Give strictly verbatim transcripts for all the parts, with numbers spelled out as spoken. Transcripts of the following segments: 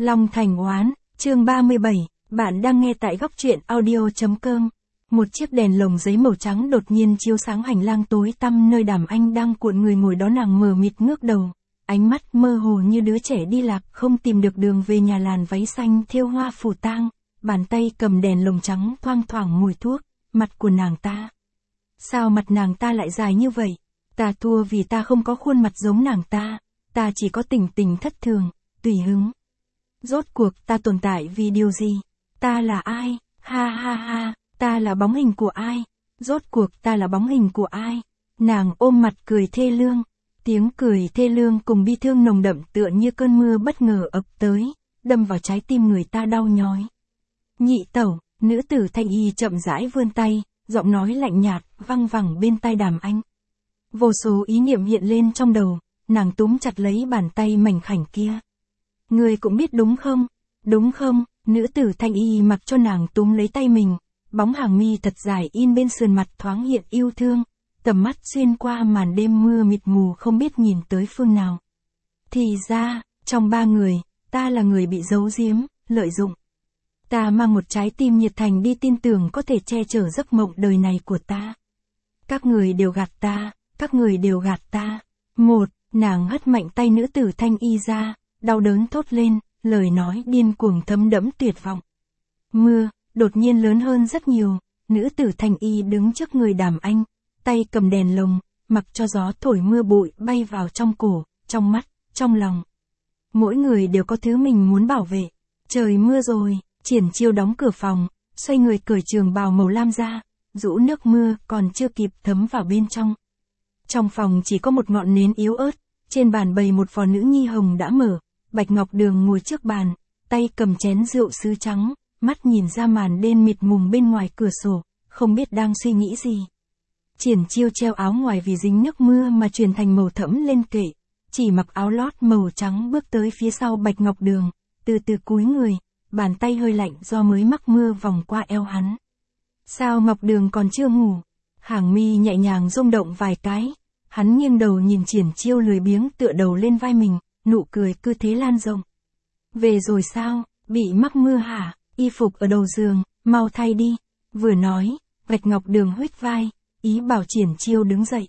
Long Thành Oán, chương ba mươi bảy, bạn đang nghe tại góc truyện audio.com. Một chiếc đèn lồng giấy màu trắng đột nhiên chiếu sáng hành lang tối tăm nơi Đàm Anh đang cuộn người ngồi đó, nàng mờ mịt ngước đầu, ánh mắt mơ hồ như đứa trẻ đi lạc không tìm được đường về nhà, làn váy xanh thêu hoa phủ tang, bàn tay cầm đèn lồng trắng thoang thoảng mùi thuốc, mặt của nàng ta. Sao mặt nàng ta lại dài như vậy? Ta thua vì ta không có khuôn mặt giống nàng ta, ta chỉ có tình tình thất thường, tùy hứng. Rốt cuộc ta tồn tại vì điều gì? Ta là ai? Ha ha ha, ta là bóng hình của ai? Rốt cuộc ta là bóng hình của ai? Nàng ôm mặt cười thê lương, tiếng cười thê lương cùng bi thương nồng đậm tựa như cơn mưa bất ngờ ập tới, đâm vào trái tim người ta đau nhói. Nhị tẩu, nữ tử Thanh Y chậm rãi vươn tay, giọng nói lạnh nhạt văng vẳng bên tai Đàm Anh. Vô số ý niệm hiện lên trong đầu, nàng túm chặt lấy bàn tay mảnh khảnh kia. Ngươi cũng biết đúng không? Đúng không? Nữ tử Thanh Y mặc cho nàng túm lấy tay mình, bóng hàng mi thật dài in bên sườn mặt thoáng hiện yêu thương, tầm mắt xuyên qua màn đêm mưa mịt mù không biết nhìn tới phương nào. Thì ra, trong ba người, ta là người bị giấu giếm, lợi dụng. Ta mang một trái tim nhiệt thành đi tin tưởng có thể che chở giấc mộng đời này của ta. Các người đều gạt ta, các người đều gạt ta. Một, nàng hất mạnh tay nữ tử Thanh Y ra, đau đớn thốt lên, lời nói điên cuồng thấm đẫm tuyệt vọng. Mưa, đột nhiên lớn hơn rất nhiều, nữ tử Thanh Y đứng trước người Đàm Anh, tay cầm đèn lồng, mặc cho gió thổi mưa bụi bay vào trong cổ, trong mắt, trong lòng. Mỗi người đều có thứ mình muốn bảo vệ. Trời mưa rồi, Triển Chiêu đóng cửa phòng, xoay người cởi trường bào màu lam ra, rũ nước mưa còn chưa kịp thấm vào bên trong. Trong phòng chỉ có một ngọn nến yếu ớt, trên bàn bày một vò nữ nhi hồng đã mở, Bạch Ngọc Đường ngồi trước bàn, tay cầm chén rượu sứ trắng, mắt nhìn ra màn đêm mịt mùng bên ngoài cửa sổ, không biết đang suy nghĩ gì. Triển Chiêu treo áo ngoài vì dính nước mưa mà chuyển thành màu thẫm lên kệ, chỉ mặc áo lót màu trắng bước tới phía sau Bạch Ngọc Đường, từ từ cúi người, bàn tay hơi lạnh do mới mắc mưa vòng qua eo hắn. Sao Ngọc Đường còn chưa ngủ? Hàng mi nhẹ nhàng rung động vài cái, hắn nghiêng đầu nhìn Triển Chiêu lười biếng tựa đầu lên vai mình, nụ cười cứ thế lan rộng. Về rồi sao? Bị mắc mưa hả? Y phục ở đầu giường, mau thay đi. Vừa nói, Bạch Ngọc Đường huých vai, ý bảo Triển Chiêu đứng dậy.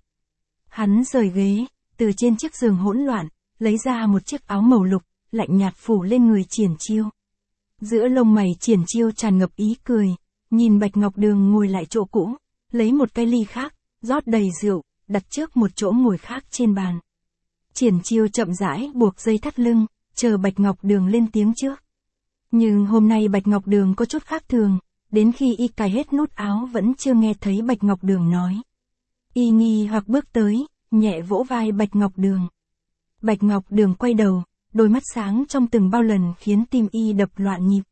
Hắn rời ghế, từ trên chiếc giường hỗn loạn, lấy ra một chiếc áo màu lục, lạnh nhạt phủ lên người Triển Chiêu. Giữa lông mày Triển Chiêu tràn ngập ý cười, nhìn Bạch Ngọc Đường ngồi lại chỗ cũ, lấy một cái ly khác, rót đầy rượu, đặt trước một chỗ ngồi khác trên bàn. Triển Chiêu chậm rãi buộc dây thắt lưng, chờ Bạch Ngọc Đường lên tiếng trước. Nhưng hôm nay Bạch Ngọc Đường có chút khác thường, đến khi y cài hết nút áo vẫn chưa nghe thấy Bạch Ngọc Đường nói. Y nghi hoặc bước tới, nhẹ vỗ vai Bạch Ngọc Đường. Bạch Ngọc Đường quay đầu, đôi mắt sáng trong từng bao lần khiến tim y đập loạn nhịp.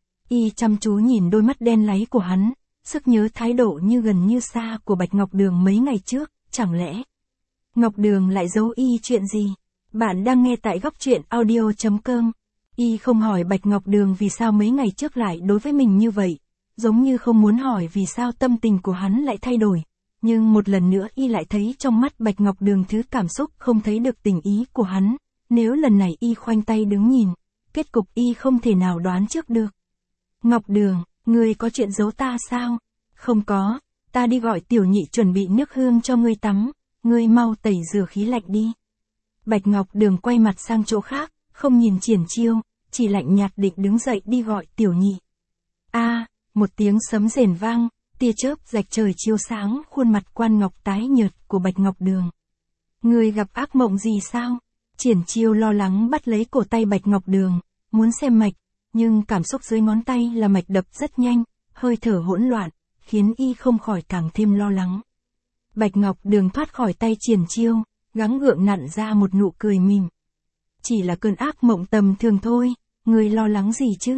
Y chăm chú nhìn đôi mắt đen láy của hắn, sức nhớ thái độ như gần như xa của Bạch Ngọc Đường mấy ngày trước, chẳng lẽ Ngọc Đường lại giấu y chuyện gì? Bạn đang nghe tại góc truyện audio.com. Y không hỏi Bạch Ngọc Đường vì sao mấy ngày trước lại đối với mình như vậy, giống như không muốn hỏi vì sao tâm tình của hắn lại thay đổi. Nhưng một lần nữa y lại thấy trong mắt Bạch Ngọc Đường thứ cảm xúc không thấy được tình ý của hắn. Nếu lần này y khoanh tay đứng nhìn, kết cục y không thể nào đoán trước được. Ngọc Đường, ngươi có chuyện giấu ta sao? Không có, ta đi gọi Tiểu Nhị chuẩn bị nước hương cho ngươi tắm, ngươi mau tẩy rửa khí lạnh đi. Bạch Ngọc Đường quay mặt sang chỗ khác, không nhìn Triển Chiêu, chỉ lạnh nhạt định đứng dậy đi gọi Tiểu Nhị. A, à, một tiếng sấm rền vang, tia chớp rạch trời chiếu sáng khuôn mặt quan ngọc tái nhợt của Bạch Ngọc Đường. Ngươi gặp ác mộng gì sao? Triển Chiêu lo lắng bắt lấy cổ tay Bạch Ngọc Đường, muốn xem mạch, nhưng cảm xúc dưới ngón tay là mạch đập rất nhanh, hơi thở hỗn loạn, khiến y không khỏi càng thêm lo lắng. Bạch Ngọc Đường thoát khỏi tay Triển Chiêu, gắng gượng nặn ra một nụ cười mỉm. Chỉ là cơn ác mộng tầm thường thôi, ngươi lo lắng gì chứ?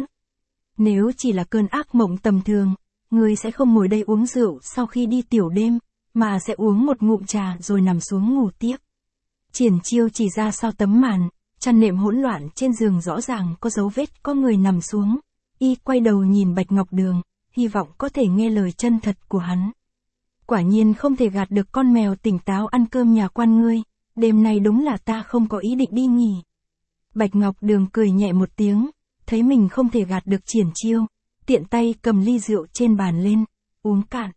Nếu chỉ là cơn ác mộng tầm thường, ngươi sẽ không ngồi đây uống rượu sau khi đi tiểu đêm, mà sẽ uống một ngụm trà rồi nằm xuống ngủ tiếp. Triển Chiêu chỉ ra sau tấm màn, chăn nệm hỗn loạn trên giường rõ ràng có dấu vết có người nằm xuống. Y quay đầu nhìn Bạch Ngọc Đường, hy vọng có thể nghe lời chân thật của hắn. Quả nhiên không thể gạt được con mèo tỉnh táo ăn cơm nhà quan ngươi, đêm nay đúng là ta không có ý định đi nghỉ. Bạch Ngọc Đường cười nhẹ một tiếng, thấy mình không thể gạt được Triển Chiêu, tiện tay cầm ly rượu trên bàn lên, uống cạn.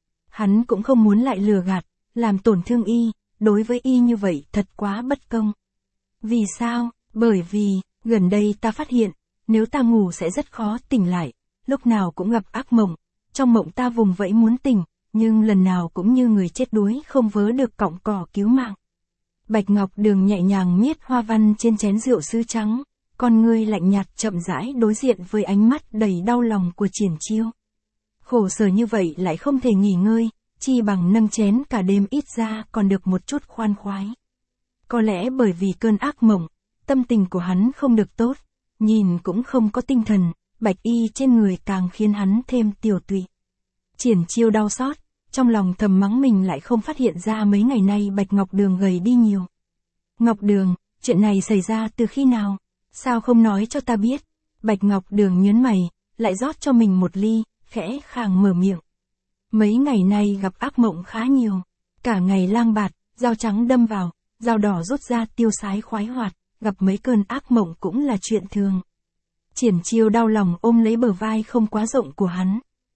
Hắn cũng không muốn lại lừa gạt, làm tổn thương y, đối với y như vậy thật quá bất công. Vì sao? Bởi vì, gần đây ta phát hiện, nếu ta ngủ sẽ rất khó tỉnh lại, lúc nào cũng gặp ác mộng, trong mộng ta vùng vẫy muốn tỉnh, nhưng lần nào cũng như người chết đuối không vớ được cọng cỏ cứu mạng. Bạch Ngọc Đường nhẹ nhàng miết hoa văn trên chén rượu sứ trắng, con ngươi lạnh nhạt chậm rãi đối diện với ánh mắt đầy đau lòng của Triển Chiêu. Khổ sở như vậy lại không thể nghỉ ngơi, chi bằng nâng chén cả đêm ít ra còn được một chút khoan khoái. Có lẽ bởi vì cơn ác mộng, tâm tình của hắn không được tốt, nhìn cũng không có tinh thần, bạch y trên người càng khiến hắn thêm tiểu tụy. Triển Chiêu đau xót, trong lòng thầm mắng mình lại không phát hiện ra mấy ngày nay Bạch Ngọc Đường gầy đi nhiều. Ngọc Đường, chuyện này xảy ra từ khi nào? Sao không nói cho ta biết? Bạch Ngọc Đường nhớn mày, lại rót cho mình một ly, khẽ khàng mở miệng. Mấy ngày nay gặp ác mộng khá nhiều, cả ngày lang bạt, dao trắng đâm vào, dao đỏ rút ra tiêu sái khoái hoạt, gặp mấy cơn ác mộng cũng là chuyện thường. Triển Chiêu đau lòng ôm lấy bờ vai không quá rộng của hắn.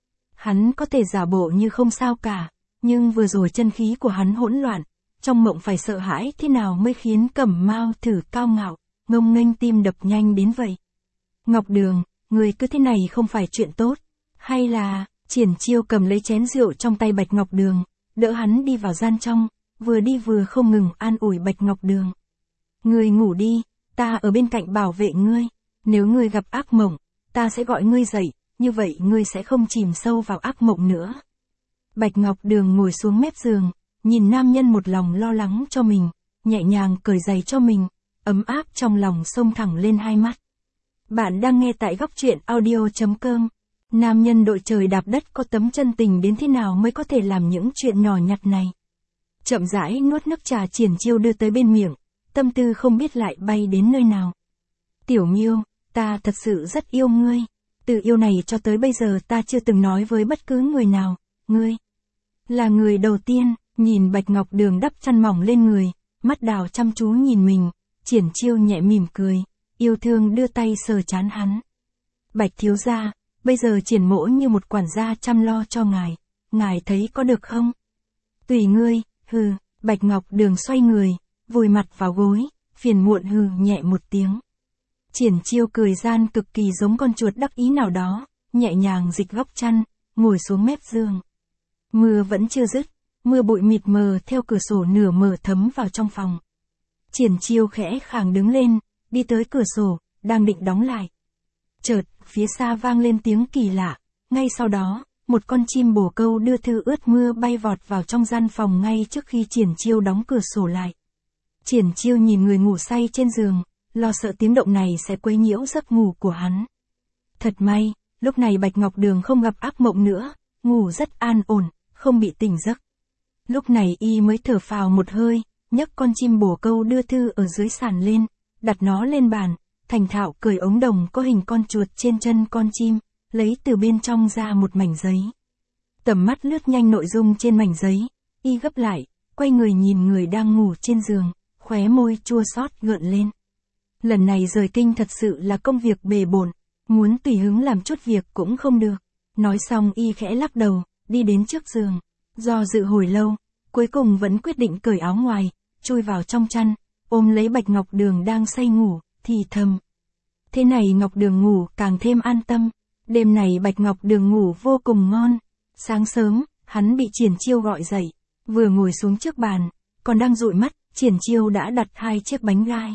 Hắn có thể giả bộ như không sao cả, nhưng vừa rồi chân khí của hắn hỗn loạn, trong mộng phải sợ hãi thế nào mới khiến Cẩm Mao thử cao ngạo, ngông nghênh tim đập nhanh đến vậy. Ngọc Đường, người cứ thế này không phải chuyện tốt, hay là... Triển Chiêu cầm lấy chén rượu trong tay Bạch Ngọc Đường, đỡ hắn đi vào gian trong, vừa đi vừa không ngừng an ủi Bạch Ngọc Đường. Ngươi ngủ đi, ta ở bên cạnh bảo vệ ngươi, nếu ngươi gặp ác mộng, ta sẽ gọi ngươi dậy, như vậy ngươi sẽ không chìm sâu vào ác mộng nữa. Bạch Ngọc Đường ngồi xuống mép giường, nhìn nam nhân một lòng lo lắng cho mình, nhẹ nhàng cởi giày cho mình, ấm áp trong lòng xông thẳng lên hai mắt. Bạn đang nghe tại góc truyện audio chấm com. Nam nhân đội trời đạp đất có tấm chân tình đến thế nào mới có thể làm những chuyện nhỏ nhặt này. Chậm rãi nuốt nước trà Triển Chiêu đưa tới bên miệng, tâm tư không biết lại bay đến nơi nào. Tiểu Miêu, ta thật sự rất yêu ngươi. Từ yêu này cho tới bây giờ ta chưa từng nói với bất cứ người nào, ngươi là người đầu tiên. Nhìn Bạch Ngọc Đường đắp chăn mỏng lên người, mắt đào chăm chú nhìn mình, Triển Chiêu nhẹ mỉm cười, yêu thương đưa tay sờ trán hắn. Bạch thiếu gia, bây giờ Triển mỗ như một quản gia chăm lo cho ngài, ngài thấy có được không? Tùy ngươi, hừ. Bạch Ngọc Đường xoay người, vùi mặt vào gối, phiền muộn hừ nhẹ một tiếng. Triển Chiêu cười gian cực kỳ giống con chuột đắc ý nào đó, nhẹ nhàng dịch góc chăn, ngồi xuống mép giường. Mưa vẫn chưa dứt, mưa bụi mịt mờ theo cửa sổ nửa mở thấm vào trong phòng. Triển Chiêu khẽ khàng đứng lên, đi tới cửa sổ, đang định đóng lại. Chợt, phía xa vang lên tiếng kỳ lạ, ngay sau đó, một con chim bồ câu đưa thư ướt mưa bay vọt vào trong gian phòng ngay trước khi Triển Chiêu đóng cửa sổ lại. Triển Chiêu nhìn người ngủ say trên giường, lo sợ tiếng động này sẽ quấy nhiễu giấc ngủ của hắn. Thật may, lúc này Bạch Ngọc Đường không gặp ác mộng nữa, ngủ rất an ổn, không bị tỉnh giấc. Lúc này y mới thở phào một hơi, nhấc con chim bồ câu đưa thư ở dưới sàn lên, đặt nó lên bàn, thành thạo cởi ống đồng có hình con chuột trên chân con chim, lấy từ bên trong ra một mảnh giấy. Tầm mắt lướt nhanh nội dung trên mảnh giấy, y gấp lại, quay người nhìn người đang ngủ trên giường, khóe môi chua xót gợn lên. Lần này rời kinh thật sự là công việc bề bộn, muốn tùy hứng làm chút việc cũng không được. Nói xong y khẽ lắc đầu, đi đến trước giường, do dự hồi lâu, cuối cùng vẫn quyết định cởi áo ngoài, chui vào trong chăn, ôm lấy Bạch Ngọc Đường đang say ngủ, thì thầm. Thế này Ngọc Đường ngủ càng thêm an tâm, đêm này Bạch Ngọc Đường ngủ vô cùng ngon. Sáng sớm, hắn bị Triển Chiêu gọi dậy, vừa ngồi xuống trước bàn, còn đang dụi mắt, Triển Chiêu đã đặt hai chiếc bánh gai.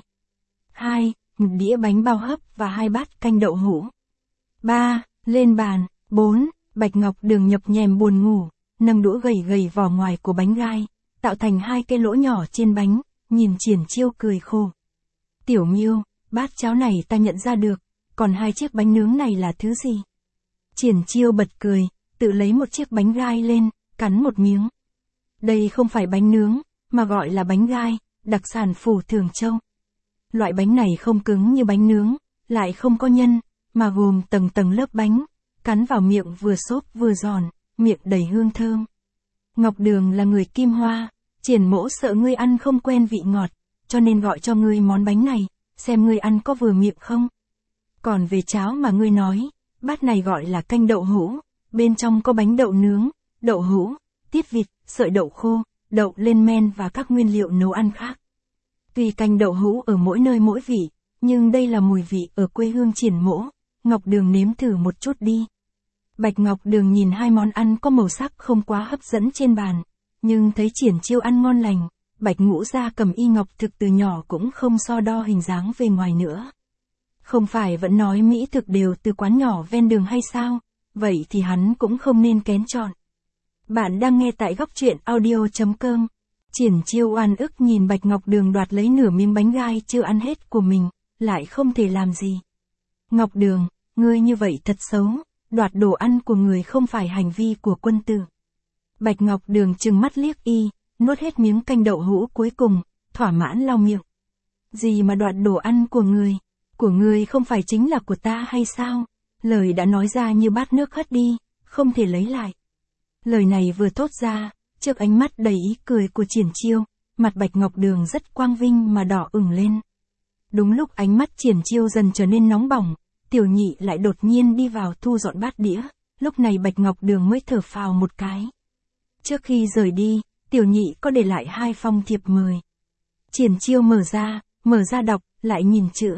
Hai, một đĩa bánh bao hấp và hai bát canh đậu hũ. Ba, lên bàn. Bốn, Bạch Ngọc Đường nhập nhèm buồn ngủ, nâng đũa gầy gầy vỏ ngoài của bánh gai, tạo thành hai cái lỗ nhỏ trên bánh, nhìn Triển Chiêu cười khổ. Tiểu Miêu, bát cháo này ta nhận ra được, còn hai chiếc bánh nướng này là thứ gì? Triển Chiêu bật cười, tự lấy một chiếc bánh gai lên, cắn một miếng. Đây không phải bánh nướng, mà gọi là bánh gai, đặc sản Phủ Thường Châu. Loại bánh này không cứng như bánh nướng, lại không có nhân, mà gồm tầng tầng lớp bánh, cắn vào miệng vừa xốp vừa giòn, miệng đầy hương thơm. Ngọc Đường là người Kim Hoa, Triển mỗ sợ ngươi ăn không quen vị ngọt, cho nên gọi cho ngươi món bánh này, xem ngươi ăn có vừa miệng không. Còn về cháo mà ngươi nói, bát này gọi là canh đậu hũ, bên trong có bánh đậu nướng, đậu hũ, tiết vịt, sợi đậu khô, đậu lên men và các nguyên liệu nấu ăn khác. Tuy canh đậu hũ ở mỗi nơi mỗi vị, nhưng đây là mùi vị ở quê hương Triển Mỗ, Ngọc Đường nếm thử một chút đi. Bạch Ngọc Đường nhìn hai món ăn có màu sắc không quá hấp dẫn trên bàn, nhưng thấy Triển Chiêu ăn ngon lành, Bạch Ngũ gia cầm y ngọc thực từ nhỏ cũng không so đo hình dáng về ngoài nữa. Không phải vẫn nói mỹ thực đều từ quán nhỏ ven đường hay sao, vậy thì hắn cũng không nên kén chọn. Bạn đang nghe tại góc truyện audio.com. Triển Chiêu oan ức nhìn Bạch Ngọc Đường đoạt lấy nửa miếng bánh gai chưa ăn hết của mình, lại không thể làm gì. Ngọc Đường, ngươi như vậy thật xấu, đoạt đồ ăn của người không phải hành vi của quân tử. Bạch Ngọc Đường trừng mắt liếc y, nuốt hết miếng canh đậu hũ cuối cùng, thỏa mãn lau miệng. Gì mà đoạt đồ ăn của người, của người không phải chính là của ta hay sao? Lời đã nói ra như bát nước hất đi, không thể lấy lại. Lời này vừa thốt ra, trước ánh mắt đầy ý cười của Triển Chiêu, mặt Bạch Ngọc Đường rất quang vinh mà đỏ ửng lên. Đúng lúc ánh mắt Triển Chiêu dần trở nên nóng bỏng, Tiểu Nhị lại đột nhiên đi vào thu dọn bát đĩa, lúc này Bạch Ngọc Đường mới thở phào một cái. Trước khi rời đi, Tiểu Nhị có để lại hai phong thiệp mời. Triển Chiêu mở ra, mở ra đọc, lại nhìn chữ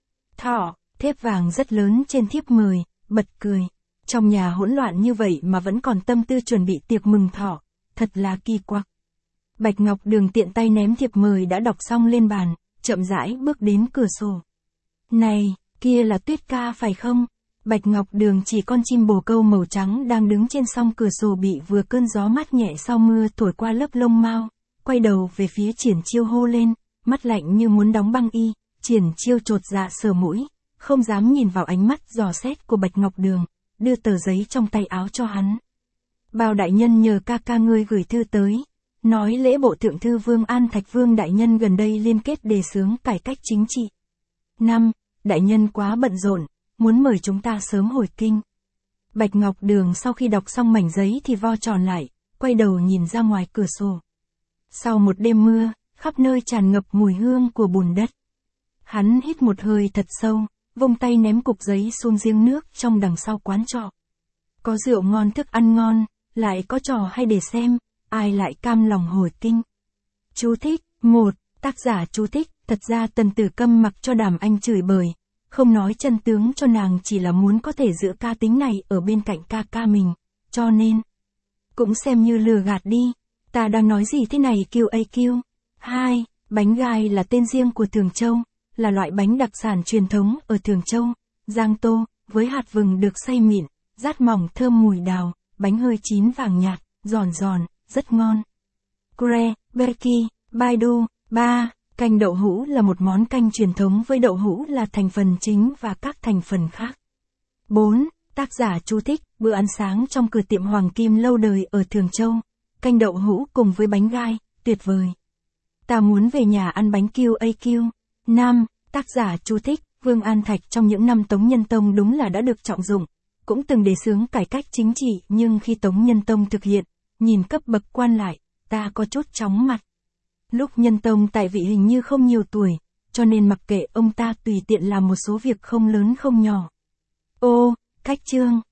thọ, thép vàng rất lớn trên thiếp mời, bật cười. Trong nhà hỗn loạn như vậy mà vẫn còn tâm tư chuẩn bị tiệc mừng thọ, thật là kỳ quặc. Bạch Ngọc Đường tiện tay ném thiệp mời đã đọc xong lên bàn, chậm rãi bước đến cửa sổ. Này, kia là Tuyết ca phải không? Bạch Ngọc Đường chỉ con chim bồ câu màu trắng đang đứng trên song cửa sổ bị vừa cơn gió mát nhẹ sau mưa thổi qua lớp lông mao, quay đầu về phía Triển Chiêu hô lên, mắt lạnh như muốn đóng băng y. Triển Chiêu chột dạ sờ mũi, không dám nhìn vào ánh mắt dò xét của Bạch Ngọc Đường, đưa tờ giấy trong tay áo cho hắn. Bao đại nhân nhờ ca ca ngươi gửi thư tới, nói lễ bộ thượng thư Vương An Thạch Vương đại nhân gần đây liên kết đề xướng cải cách chính trị. Năm, đại nhân quá bận rộn, muốn mời chúng ta sớm hồi kinh. Bạch Ngọc Đường sau khi đọc xong mảnh giấy thì vo tròn lại, quay đầu nhìn ra ngoài cửa sổ. Sau một đêm mưa, khắp nơi tràn ngập mùi hương của bùn đất. Hắn hít một hơi thật sâu, vung tay ném cục giấy xuống giếng nước trong đằng sau quán trọ. Có rượu ngon thức ăn ngon, lại có trò hay để xem, ai lại cam lòng hồi kinh. Chú thích, một, tác giả chú thích, thật ra Tần Tử Câm mặc cho Đàm Anh chửi bời, không nói chân tướng cho nàng chỉ là muốn có thể giữ ca tính này ở bên cạnh ca ca mình, cho nên, cũng xem như lừa gạt đi, ta đang nói gì thế này kiêu a kiêu. Hai, bánh gai là tên riêng của Thường Châu, là loại bánh đặc sản truyền thống ở Thường Châu, Giang Tô, với hạt vừng được xay mịn, rát mỏng thơm mùi đào, bánh hơi chín vàng nhạt, giòn giòn, rất ngon. Kre, Berki, Baidu. Ba. Canh đậu hũ là một món canh truyền thống với đậu hũ là thành phần chính và các thành phần khác. Bốn. Tác giả chú thích, bữa ăn sáng trong cửa tiệm Hoàng Kim lâu đời ở Thường Châu, canh đậu hũ cùng với bánh gai, tuyệt vời. Ta muốn về nhà ăn bánh kiêu a kiêu. Năm. Tác giả chú thích, Vương An Thạch trong những năm Tống Nhân Tông đúng là đã được trọng dụng, cũng từng đề xướng cải cách chính trị nhưng khi Tống Nhân Tông thực hiện, nhìn cấp bậc quan lại, ta có chút chóng mặt. Lúc Nhân Tông tại vị hình như không nhiều tuổi, cho nên mặc kệ ông ta tùy tiện làm một số việc không lớn không nhỏ. Ô, cách chương.